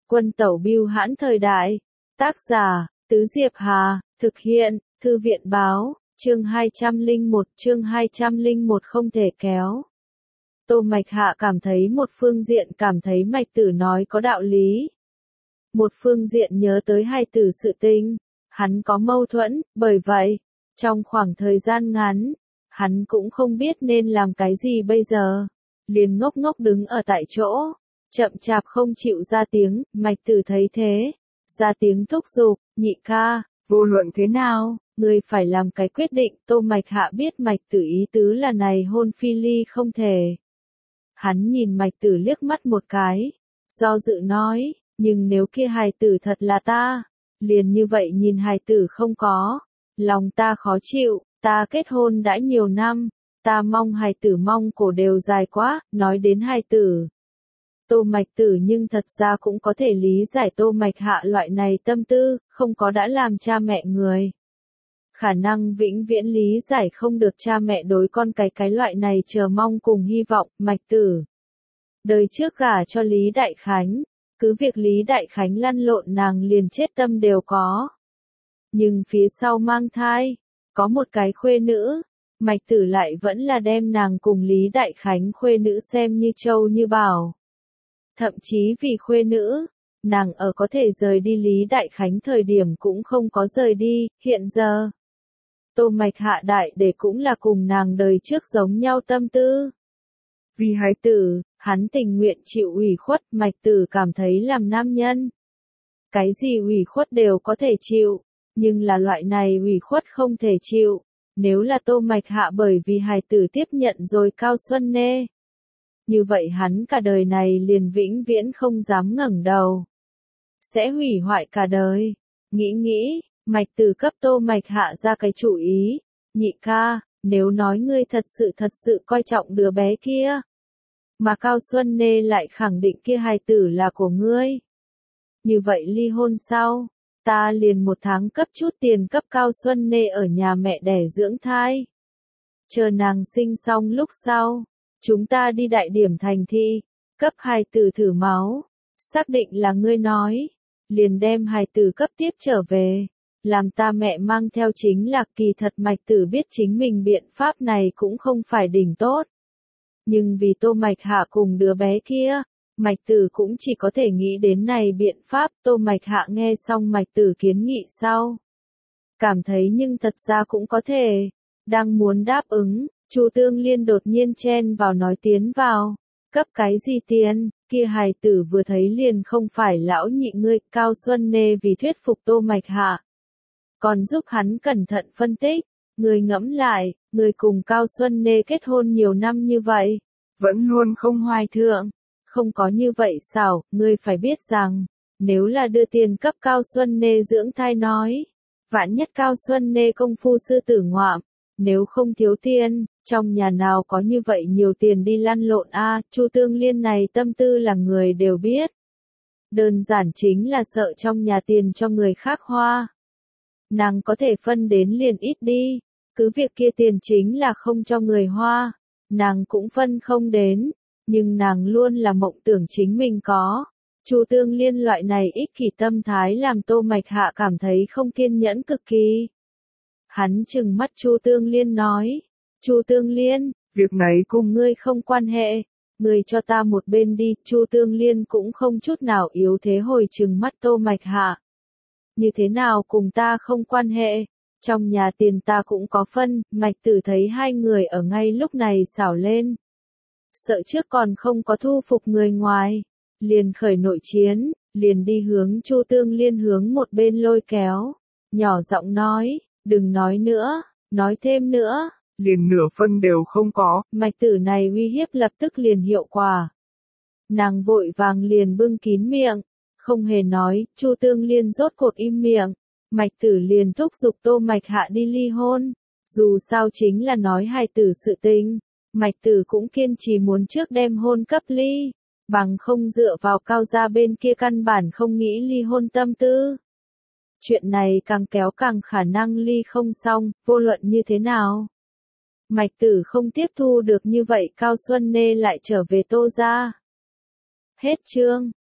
Quân tẩu bưu hãn thời đại. Tác giả, Tứ Diệp Hà, thực hiện, Thư viện báo, chương 201 không thể kéo. Tô Mạch Hạ cảm thấy một phương diện cảm thấy Mạch Tử nói có đạo lý. Một phương diện nhớ tới hai tử sự tình, hắn có mâu thuẫn, bởi vậy, trong khoảng thời gian ngắn, hắn cũng không biết nên làm cái gì bây giờ. Liền ngốc ngốc đứng ở tại chỗ, chậm chạp không chịu ra tiếng, Mạch Tử thấy thế, ra tiếng thúc giục, nhị ca, vô luận thế nào, người phải làm cái quyết định. Tô Mạch Hạ biết Mạch Tử ý tứ là này hôn phi ly không thể. Hắn nhìn Mạch Tử liếc mắt một cái, do dự nói, nhưng nếu kia hài tử thật là ta, liền như vậy nhìn hài tử không có, lòng ta khó chịu, ta kết hôn đã nhiều năm, ta mong hài tử mong cổ đều dài quá. Nói đến hài tử, Tô Mạch Tử nhưng thật ra cũng có thể lý giải Tô Mạch Hạ loại này tâm tư, không có đã làm cha mẹ người. Khả năng vĩnh viễn lý giải không được cha mẹ đối con cái loại này chờ mong cùng hy vọng. Mạch Tử đời trước gả cho Lý Đại Khánh, cứ việc Lý Đại Khánh lăn lộn nàng liền chết tâm đều có. Nhưng phía sau mang thai, có một cái khuê nữ, Mạch Tử lại vẫn là đem nàng cùng Lý Đại Khánh khuê nữ xem như châu như bảo. Thậm chí vì khuê nữ, nàng ở có thể rời đi Lý Đại Khánh thời điểm cũng không có rời đi. Hiện giờ, Tô Mạch Hạ đại để cũng là cùng nàng đời trước giống nhau tâm tư. Vì hài tử, hắn tình nguyện chịu ủy khuất. Mạch Tử cảm thấy làm nam nhân, cái gì ủy khuất đều có thể chịu, nhưng là loại này ủy khuất không thể chịu. Nếu là Tô Mạch Hạ bởi vì hài tử tiếp nhận rồi Cao Xuân Nê, như vậy hắn cả đời này liền vĩnh viễn không dám ngẩng đầu, sẽ hủy hoại cả đời. Nghĩ, Mạch Tử cấp Tô Mạch Hạ ra cái chủ ý, nhị ca, nếu nói ngươi thật sự coi trọng đứa bé kia, mà Cao Xuân Nê lại khẳng định kia hài tử là của ngươi, như vậy ly hôn sau, ta liền 1 tháng cấp chút tiền cấp Cao Xuân Nê ở nhà mẹ đẻ dưỡng thai. Chờ nàng sinh xong lúc sau, chúng ta đi đại điểm thành thị, cấp hài tử thử máu, xác định là ngươi nói, liền đem hài tử cấp tiếp trở về, làm ta mẹ mang theo. Chính là kỳ thật Mạch Tử biết chính mình biện pháp này cũng không phải đỉnh tốt. Nhưng vì Tô Mạch Hạ cùng đứa bé kia, Mạch Tử cũng chỉ có thể nghĩ đến này biện pháp. Tô Mạch Hạ nghe xong Mạch Tử kiến nghị sau, cảm thấy nhưng thật ra cũng có thể. Đang muốn đáp ứng, Chu Tương Liên đột nhiên chen vào nói tiến vào, cấp cái gì tiền, kia hài tử vừa thấy liền không phải lão nhị ngươi. Cao Xuân Nê vì thuyết phục Tô Mạch Hạ, còn giúp hắn cẩn thận phân tích, người ngẫm lại, người cùng Cao Xuân Nê kết hôn nhiều năm như vậy, vẫn luôn không hoài thượng, không có như vậy sao? Ngươi phải biết rằng, nếu là đưa tiền cấp Cao Xuân Nê dưỡng thai nói, vạn nhất Cao Xuân Nê công phu sư tử ngoạm, nếu không thiếu tiền, trong nhà nào có như vậy nhiều tiền đi lăn lộn a? Chu Tương Liên này tâm tư là người đều biết. Đơn giản chính là sợ trong nhà tiền cho người khác hoa, nàng có thể phân đến liền ít đi, cứ việc kia tiền chính là không cho người hoa, nàng cũng phân không đến, nhưng nàng luôn là mộng tưởng chính mình có. Chu Tương Liên loại này ích kỷ tâm thái làm Tô Mạch Hạ cảm thấy không kiên nhẫn cực kỳ. Hắn trừng mắt Chu Tương Liên nói, Chu Tương Liên, việc này cùng ngươi không quan hệ, ngươi cho ta một bên đi. Chu Tương Liên cũng không chút nào yếu thế hồi trừng mắt Tô Mạch Hạ. Như thế nào cùng ta không quan hệ, trong nhà tiền ta cũng có phân. Mạch Tử thấy hai người ở ngay lúc này xảo lên, sợ trước còn không có thu phục người ngoài, liền khởi nội chiến, liền đi hướng Chu Tương Liên hướng một bên lôi kéo, nhỏ giọng nói, đừng nói nữa, nói thêm nữa, liền nửa phân đều không có. Mạch Tử này uy hiếp lập tức liền hiệu quả. Nàng vội vàng liền bưng kín miệng, không hề nói. Chu Tương Liên rốt cuộc im miệng, Mạch Tử liền thúc giục Tô Mạch Hạ đi ly hôn, dù sao chính là nói hài tử sự tình. Mạch Tử cũng kiên trì muốn trước đem hôn cấp ly, bằng không dựa vào Cao gia bên kia căn bản không nghĩ ly hôn tâm tư. Chuyện này càng kéo càng khả năng ly không xong. Vô luận như thế nào, Mạch Tử không tiếp thu được như vậy Cao Xuân Nê lại trở về Tô gia. Hết chương.